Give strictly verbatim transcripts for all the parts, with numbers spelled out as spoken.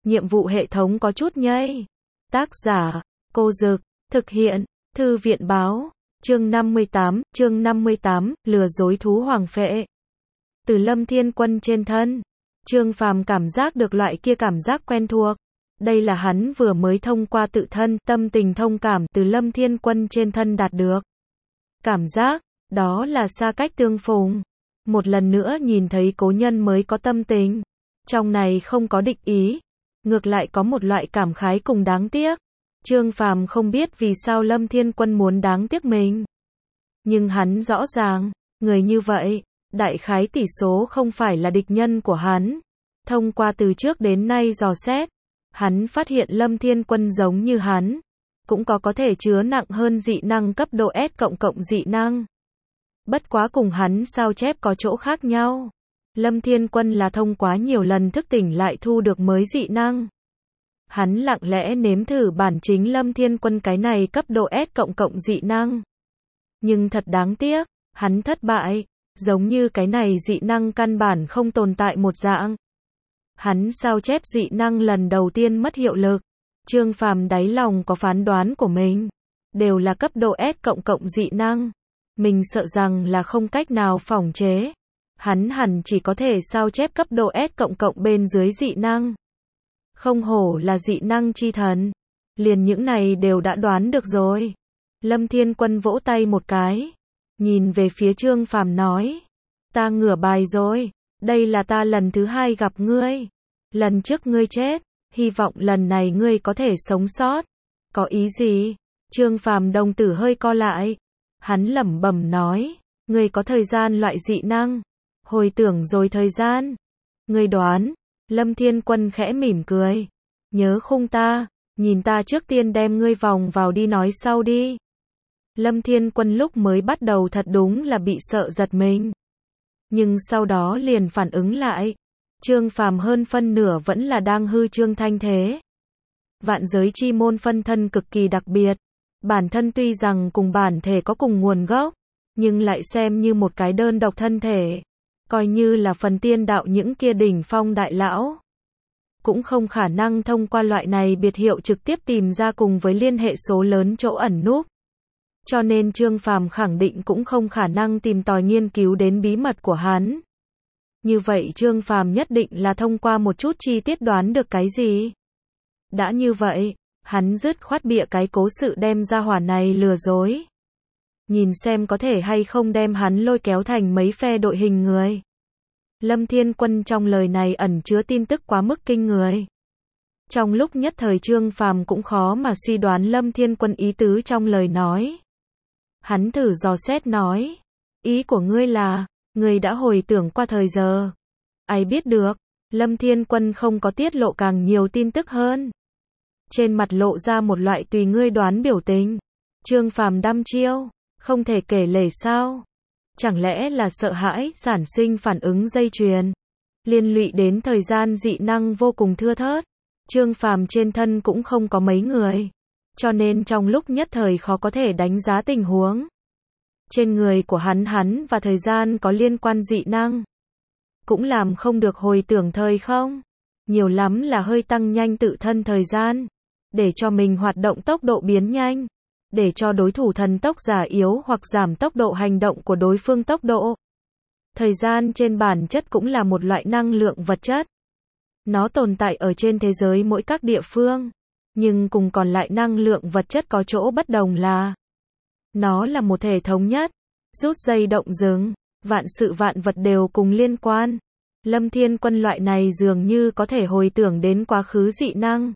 nhiệm vụ hệ thống có chút nhây. Tác giả, Cô Dực, thực hiện, Thư viện báo, chương năm mươi tám, chương năm mươi tám, lừa dối thú hoàng phệ. Từ Lâm Thiên Quân trên thân, Trương Phàm cảm giác được loại kia cảm giác quen thuộc. Đây là hắn vừa mới thông qua tự thân, tâm tình thông cảm từ Lâm Thiên Quân trên thân đạt được. Cảm giác, đó là xa cách tương phùng. Một lần nữa nhìn thấy cố nhân mới có tâm tình. Trong này không có địch ý, ngược lại có một loại cảm khái cùng đáng tiếc. Trương Phàm không biết vì sao Lâm Thiên Quân muốn đáng tiếc mình. Nhưng hắn rõ ràng, người như vậy, đại khái tỷ số không phải là địch nhân của hắn. Thông qua từ trước đến nay dò xét, hắn phát hiện Lâm Thiên Quân giống như hắn, cũng có có thể chứa nặng hơn dị năng cấp độ S cộng cộng dị năng. Bất quá cùng hắn sao chép có chỗ khác nhau. Lâm Thiên Quân là thông qua nhiều lần thức tỉnh lại thu được mới dị năng. Hắn lặng lẽ nếm thử bản chính Lâm Thiên Quân cái này cấp độ S cộng cộng dị năng. Nhưng thật đáng tiếc, hắn thất bại, giống như cái này dị năng căn bản không tồn tại một dạng. Hắn sao chép dị năng lần đầu tiên mất hiệu lực. Trương Phàm đáy lòng có phán đoán của mình, đều là cấp độ S cộng cộng dị năng. Mình sợ rằng là không cách nào phỏng chế. Hắn hẳn chỉ có thể sao chép cấp độ S cộng cộng bên dưới dị năng. Không hổ là dị năng chi thần. Liền những này đều đã đoán được rồi. Lâm Thiên Quân vỗ tay một cái, nhìn về phía Trương Phàm nói. Ta ngửa bài rồi, đây là ta lần thứ hai gặp ngươi. Lần trước ngươi chết, hy vọng lần này ngươi có thể sống sót. Có ý gì? Trương Phàm đồng tử hơi co lại. Hắn lẩm bẩm nói, ngươi có thời gian loại dị năng. Hồi tưởng rồi thời gian. Ngươi đoán. Lâm Thiên Quân khẽ mỉm cười. Nhớ khung ta, nhìn ta trước tiên đem ngươi vòng vào đi nói sau đi. Lâm Thiên Quân lúc mới bắt đầu thật đúng là bị sợ giật mình. Nhưng sau đó liền phản ứng lại. Trương Phàm hơn phân nửa vẫn là đang hư trương thanh thế. Vạn giới chi môn phân thân cực kỳ đặc biệt. Bản thân tuy rằng cùng bản thể có cùng nguồn gốc, nhưng lại xem như một cái đơn độc thân thể. Coi như là phần tiên đạo những kia đỉnh phong đại lão, cũng không khả năng thông qua loại này biệt hiệu trực tiếp tìm ra cùng với liên hệ số lớn chỗ ẩn núp. Cho nên Trương Phàm khẳng định cũng không khả năng tìm tòi nghiên cứu đến bí mật của hắn. Như vậy Trương Phàm nhất định là thông qua một chút chi tiết đoán được cái gì. Đã như vậy, hắn dứt khoát bịa cái cố sự đem ra hỏa này lừa dối. Nhìn xem có thể hay không đem hắn lôi kéo thành mấy phe đội hình người. Lâm Thiên Quân trong lời này ẩn chứa tin tức quá mức kinh người. Trong lúc nhất thời Trương Phàm cũng khó mà suy đoán Lâm Thiên Quân ý tứ trong lời nói. Hắn thử dò xét nói, ý của ngươi là, ngươi đã hồi tưởng qua thời giờ. Ai biết được, Lâm Thiên Quân không có tiết lộ càng nhiều tin tức hơn. Trên mặt lộ ra một loại tùy ngươi đoán biểu tình. Trương Phàm đăm chiêu, không thể kể lể sao? Chẳng lẽ là sợ hãi sản sinh phản ứng dây chuyền, liên lụy đến thời gian dị năng vô cùng thưa thớt. Trương Phàm trên thân cũng không có mấy người, cho nên trong lúc nhất thời khó có thể đánh giá tình huống. Trên người của hắn hắn và thời gian có liên quan dị năng, cũng làm không được hồi tưởng thời không. Nhiều lắm là hơi tăng nhanh tự thân thời gian, để cho mình hoạt động tốc độ biến nhanh, để cho đối thủ thần tốc giả yếu hoặc giảm tốc độ hành động của đối phương tốc độ. Thời gian trên bản chất cũng là một loại năng lượng vật chất. Nó tồn tại ở trên thế giới mỗi các địa phương, nhưng cùng còn lại năng lượng vật chất có chỗ bất đồng là nó là một thể thống nhất, rút dây động rừng, vạn sự vạn vật đều cùng liên quan. Lâm Thiên Quân loại này dường như có thể hồi tưởng đến quá khứ dị năng.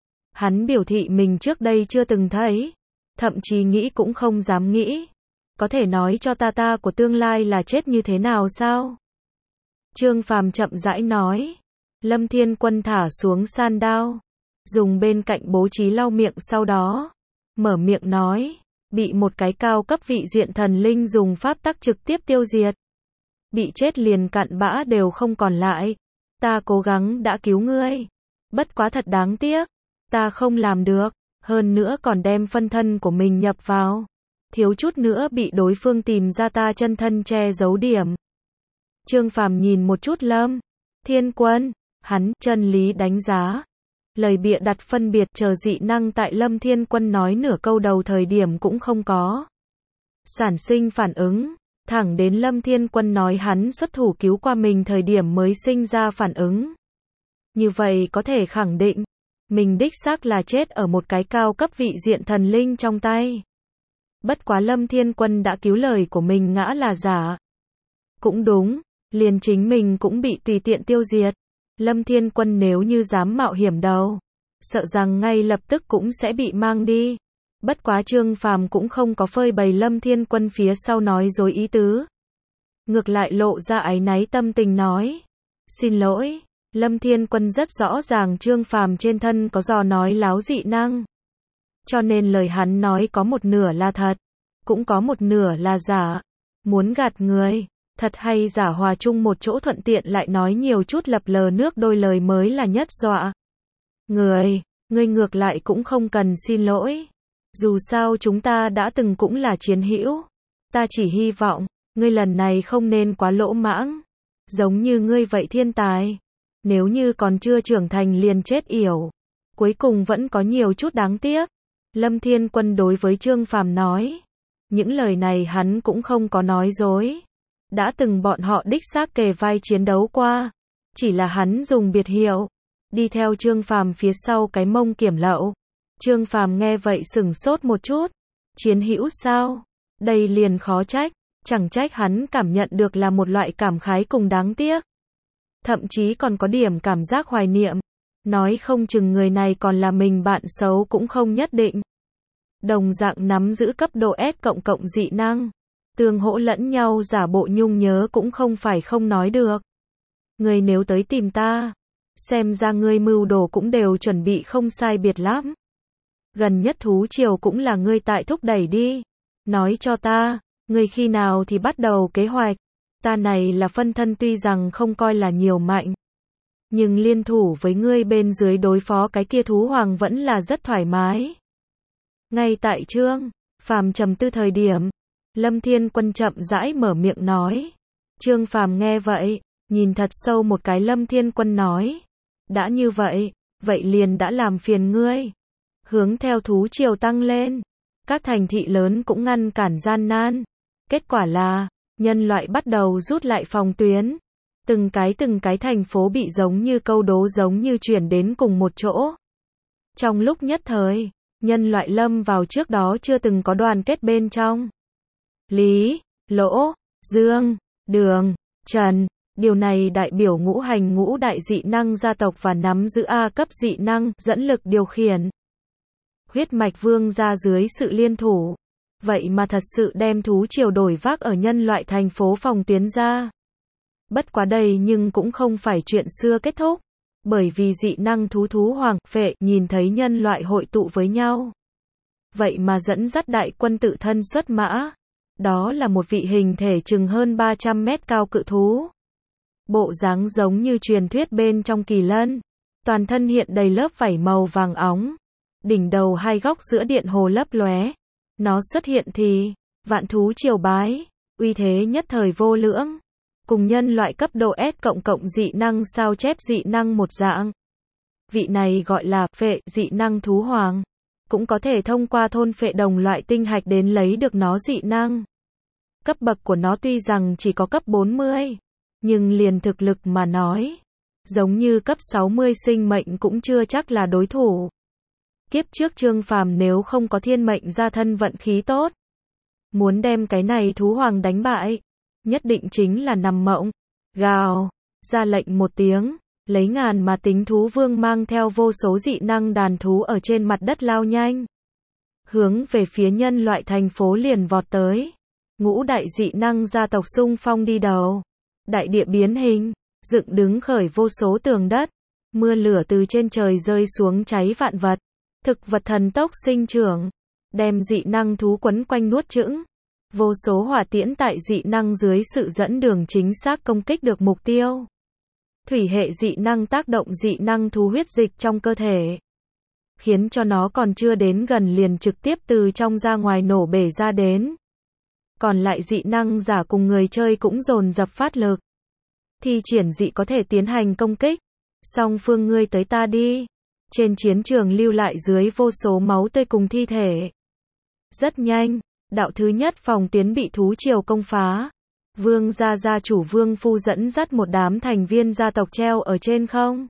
Hắn biểu thị mình trước đây chưa từng thấy, thậm chí nghĩ cũng không dám nghĩ. Có thể nói cho ta ta của tương lai là chết như thế nào sao? Trương Phàm chậm rãi nói. Lâm Thiên Quân thả xuống san đao, dùng bên cạnh bố trí lau miệng sau đó, mở miệng nói, bị một cái cao cấp vị diện thần linh dùng pháp tắc trực tiếp tiêu diệt. Bị chết liền cặn bã đều không còn lại. Ta cố gắng đã cứu ngươi. Bất quá thật đáng tiếc. Ta không làm được. Hơn nữa còn đem phân thân của mình nhập vào. Thiếu chút nữa bị đối phương tìm ra ta chân thân che giấu điểm. Trương Phàm nhìn một chút Lâm Thiên Quân. Hắn chân lý đánh giá. lời bịa đặt phân biệt chờ dị năng tại Lâm Thiên Quân nói nửa câu đầu thời điểm cũng không có sản sinh phản ứng, thẳng đến Lâm Thiên Quân nói hắn xuất thủ cứu qua mình thời điểm mới sinh ra phản ứng. Như vậy có thể khẳng định, mình đích xác là chết ở một cái cao cấp vị diện thần linh trong tay. Bất quá Lâm Thiên Quân đã cứu lời của mình ngã là giả. Cũng đúng, liền chính mình cũng bị tùy tiện tiêu diệt. Lâm Thiên Quân nếu như dám mạo hiểm đâu, sợ rằng ngay lập tức cũng sẽ bị mang đi. Bất quá Trương Phàm cũng không có phơi bày Lâm Thiên Quân phía sau nói dối ý tứ. Ngược lại lộ ra áy náy tâm tình nói. Xin lỗi, Lâm Thiên Quân rất rõ ràng Trương Phàm trên thân có do nói láo dị năng. Cho nên lời hắn nói có một nửa là thật, cũng có một nửa là giả. Muốn gạt người, thật hay giả hòa chung một chỗ thuận tiện lại nói nhiều chút lập lờ nước đôi lời mới là nhất dọa. Người, người ngược lại cũng không cần xin lỗi. Dù sao chúng ta đã từng cũng là chiến hữu. Ta chỉ hy vọng, ngươi lần này không nên quá lỗ mãng. Giống như ngươi vậy thiên tài. Nếu như còn chưa trưởng thành liền chết yểu. Cuối cùng vẫn có nhiều chút đáng tiếc. Lâm Thiên Quân đối với Trương Phàm nói. Những lời này hắn cũng không có nói dối. Đã từng bọn họ đích xác kề vai chiến đấu qua. Chỉ là hắn dùng biệt hiệu. Đi theo Trương Phàm phía sau cái mông kiểm lậu. Trương Phàm nghe vậy sửng sốt một chút. Chiến hữu sao? Đây liền khó trách. Chẳng trách hắn cảm nhận được là một loại cảm khái cùng đáng tiếc. Thậm chí còn có điểm cảm giác hoài niệm. Nói không chừng người này còn là mình bạn xấu cũng không nhất định. Đồng dạng nắm giữ cấp độ S cộng cộng dị năng. Tương hỗ lẫn nhau giả bộ nhung nhớ cũng không phải không nói được. Người nếu tới tìm ta, xem ra ngươi mưu đồ cũng đều chuẩn bị không sai biệt lắm. Gần nhất thú triều cũng là ngươi tại thúc đẩy đi. Nói cho ta, ngươi khi nào thì bắt đầu kế hoạch. Ta này là phân thân tuy rằng không coi là nhiều mạnh. Nhưng liên thủ với ngươi bên dưới đối phó cái kia thú hoàng vẫn là rất thoải mái. Ngay tại Trương Phàm trầm tư thời điểm, Lâm Thiên Quân chậm rãi mở miệng nói. Trương Phàm nghe vậy, nhìn thật sâu một cái Lâm Thiên Quân nói. Đã như vậy, vậy liền đã làm phiền ngươi. Hướng theo thú triều tăng lên, các thành thị lớn cũng ngăn cản gian nan. Kết quả là, nhân loại bắt đầu rút lại phòng tuyến. Từng cái từng cái thành phố bị giống như câu đố giống như chuyển đến cùng một chỗ. Trong lúc nhất thời, nhân loại lâm vào trước đó chưa từng có đoàn kết bên trong. Lý, Lỗ, Dương, Đường, Trần, điều này đại biểu ngũ hành ngũ đại dị năng gia tộc và nắm giữ A cấp dị năng, dẫn lực điều khiển. Huyết mạch vương ra dưới sự liên thủ. Vậy mà thật sự đem thú triều đổi vác ở nhân loại thành phố phòng tuyến ra. Bất quá đây nhưng cũng không phải chuyện xưa kết thúc. Bởi vì dị năng thú thú hoàng, phệ, nhìn thấy nhân loại hội tụ với nhau. Vậy mà dẫn dắt đại quân tự thân xuất mã. Đó là một vị hình thể chừng hơn ba trăm mét cao cự thú. Bộ dáng giống như truyền thuyết bên trong Kỳ Lân. Toàn thân hiện đầy lớp vảy màu vàng óng. Đỉnh đầu hai góc giữa điện hồ lấp lóe. Nó xuất hiện thì, vạn thú triều bái, uy thế nhất thời vô lưỡng. Cùng nhân loại cấp độ S cộng cộng dị năng sao chép dị năng một dạng. Vị này gọi là phệ dị năng thú hoàng. Cũng có thể thông qua thôn phệ đồng loại tinh hạch đến lấy được nó dị năng. Cấp bậc của nó tuy rằng chỉ có cấp bốn mươi, nhưng liền thực lực mà nói, giống như cấp sáu mươi sinh mệnh cũng chưa chắc là đối thủ. Kiếp trước Trương Phàm nếu không có thiên mệnh gia thân vận khí tốt, muốn đem cái này thú hoàng đánh bại, nhất định chính là nằm mộng. Gào, ra lệnh một tiếng, lấy ngàn mà tính thú vương mang theo vô số dị năng đàn thú ở trên mặt đất lao nhanh. Hướng về phía nhân loại thành phố liền vọt tới. Ngũ đại dị năng gia tộc xung phong đi đầu. Đại địa biến hình, dựng đứng khởi vô số tường đất. Mưa lửa từ trên trời rơi xuống cháy vạn vật. Thực vật thần tốc sinh trưởng, đem dị năng thú quấn quanh nuốt chửng. Vô số hỏa tiễn tại dị năng dưới sự dẫn đường chính xác công kích được mục tiêu. Thủy hệ dị năng tác động dị năng thú huyết dịch trong cơ thể, khiến cho nó còn chưa đến gần liền trực tiếp từ trong ra ngoài nổ bể ra đến. Còn lại dị năng giả cùng người chơi cũng dồn dập phát lực. Thi triển dị có thể tiến hành công kích. Song phương ngươi tới ta đi. trên chiến trường lưu lại dưới vô số máu tươi cùng thi thể. Rất nhanh, đạo thứ nhất phòng tuyến bị thú triều công phá. Vương gia gia chủ Vương Phu dẫn dắt một đám thành viên gia tộc treo ở trên không.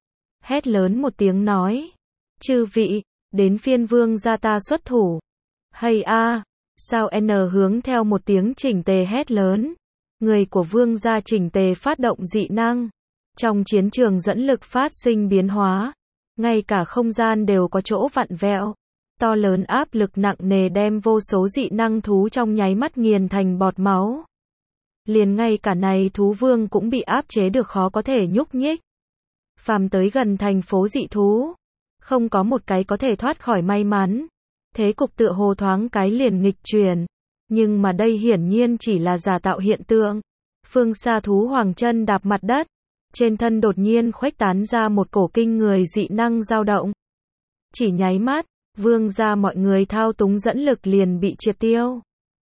Hét lớn một tiếng nói. Chư vị, đến phiên vương gia ta xuất thủ. Hay a, sao N hướng theo một tiếng chỉnh tề hét lớn. Người của vương gia chỉnh tề phát động dị năng. Trong chiến trường dẫn lực phát sinh biến hóa. Ngay cả không gian đều có chỗ vặn vẹo. To lớn áp lực nặng nề đem vô số dị năng thú trong nháy mắt nghiền thành bọt máu. Liền ngay cả này thú vương cũng bị áp chế được khó có thể nhúc nhích. Phàm tới gần thành phố dị thú, không có một cái có thể thoát khỏi may mắn. Thế cục tựa hồ thoáng cái liền nghịch chuyển. Nhưng mà đây hiển nhiên chỉ là giả tạo hiện tượng. Phương xa thú hoàng chân đạp mặt đất. Trên thân đột nhiên khuếch tán ra một cổ kinh người dị năng dao động. Chỉ nháy mắt, vương gia mọi người thao túng dẫn lực liền bị triệt tiêu.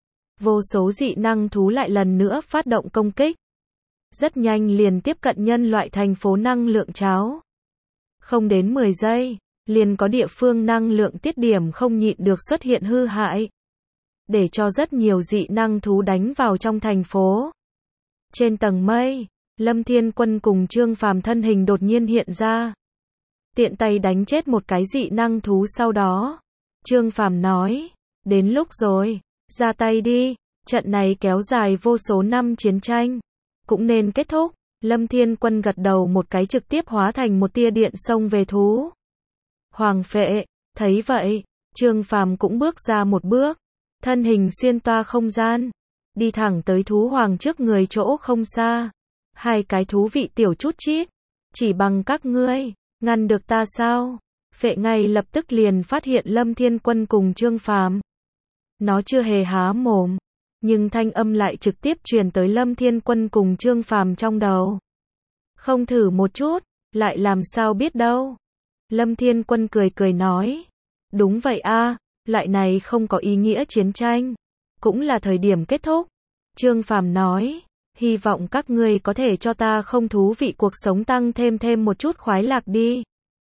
Vô số dị năng thú lại lần nữa phát động công kích. Rất nhanh liền tiếp cận nhân loại thành phố năng lượng cháo. Không đến mười giây, liền có địa phương năng lượng tiết điểm không nhịn được xuất hiện hư hại. Để cho rất nhiều dị năng thú đánh vào trong thành phố. Trên tầng mây, Lâm Thiên Quân cùng Trương Phàm thân hình đột nhiên hiện ra. Tiện tay đánh chết một cái dị năng thú sau đó. Trương Phàm nói, đến lúc rồi, ra tay đi, trận này kéo dài vô số năm chiến tranh. Cũng nên kết thúc. Lâm Thiên Quân gật đầu một cái trực tiếp hóa thành một tia điện xông về thú. Hoàng phệ, thấy vậy, Trương Phàm cũng bước ra một bước. Thân hình xuyên toa không gian. Đi thẳng tới thú hoàng trước người chỗ không xa. Hai cái thú vị tiểu chút chít. Chỉ bằng các ngươi, ngăn được ta sao? Phệ ngay lập tức liền phát hiện Lâm Thiên Quân cùng Trương Phàm. Nó chưa hề há mồm. Nhưng thanh âm lại trực tiếp truyền tới Lâm Thiên Quân cùng Trương Phàm trong đầu. Không thử một chút, lại làm sao biết đâu. Lâm Thiên Quân cười cười nói. Đúng vậy a, loại này không có ý nghĩa chiến tranh. Cũng là thời điểm kết thúc. Trương Phàm nói. Hy vọng các ngươi có thể cho ta không thú vị cuộc sống tăng thêm thêm một chút khoái lạc đi.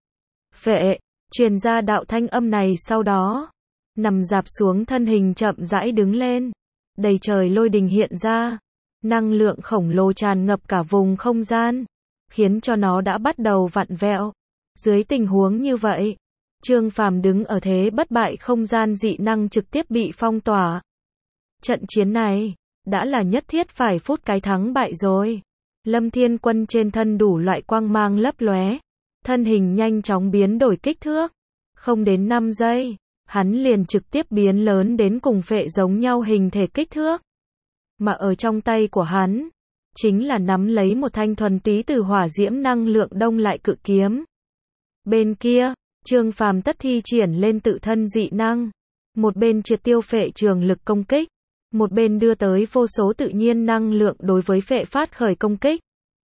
Phệ, truyền ra đạo thanh âm này sau đó. Nằm dạp xuống thân hình chậm rãi đứng lên. Đầy trời lôi đình hiện ra. Năng lượng khổng lồ tràn ngập cả vùng không gian. Khiến cho nó đã bắt đầu vặn vẹo. Dưới tình huống như vậy, Trương Phàm đứng ở thế bất bại không gian dị năng trực tiếp bị phong tỏa. Trận chiến này, đã là nhất thiết phải phút cái thắng bại rồi. Lâm Thiên Quân trên thân đủ loại quang mang lấp lóe. Thân hình nhanh chóng biến đổi kích thước. Không đến năm giây. Hắn liền trực tiếp biến lớn đến cùng phệ giống nhau hình thể kích thước. Mà ở trong tay của hắn, chính là nắm lấy một thanh thuần túy từ hỏa diễm năng lượng đông lại cự kiếm. Bên kia, Trương Phàm tất thi triển lên tự thân dị năng. Một bên triệt tiêu phệ trường lực công kích. Một bên đưa tới vô số tự nhiên năng lượng đối với phệ phát khởi công kích.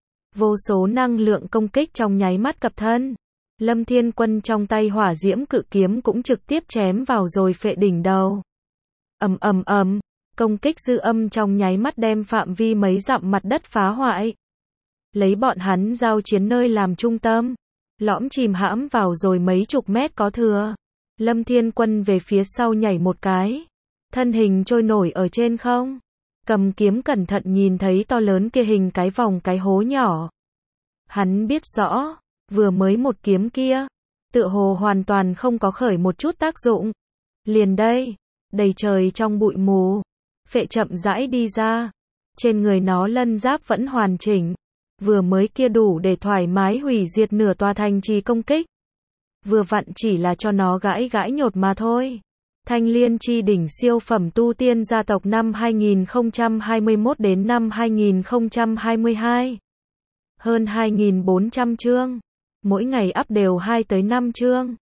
Vô số năng lượng công kích trong nháy mắt cập thân. Lâm Thiên Quân trong tay hỏa diễm cự kiếm cũng trực tiếp chém vào rồi phệ đỉnh đầu. Ầm ầm ầm, công kích dư âm trong nháy mắt đem phạm vi mấy dặm mặt đất phá hoại. Lấy bọn hắn giao chiến nơi làm trung tâm, lõm chìm hãm vào rồi mấy chục mét có thừa. Lâm Thiên Quân về phía sau nhảy một cái, thân hình trôi nổi ở trên không, cầm kiếm cẩn thận nhìn thấy to lớn kia hình cái vòng cái hố nhỏ. Hắn biết rõ, vừa mới một kiếm kia, tựa hồ hoàn toàn không có khởi một chút tác dụng. Liền đây, đầy trời trong bụi mù, phệ chậm rãi đi ra. Trên người nó lân giáp vẫn hoàn chỉnh. Vừa mới kia đủ để thoải mái hủy diệt nửa tòa thành trì công kích. Vừa vặn chỉ là cho nó gãi gãi nhột mà thôi. Thanh Liên Chi đỉnh siêu phẩm tu tiên gia tộc năm hai nghìn không trăm hai mươi mốt đến năm hai nghìn không trăm hai mươi hai. Hơn hai nghìn bốn trăm chương. Mỗi ngày up đều hai tới năm chương.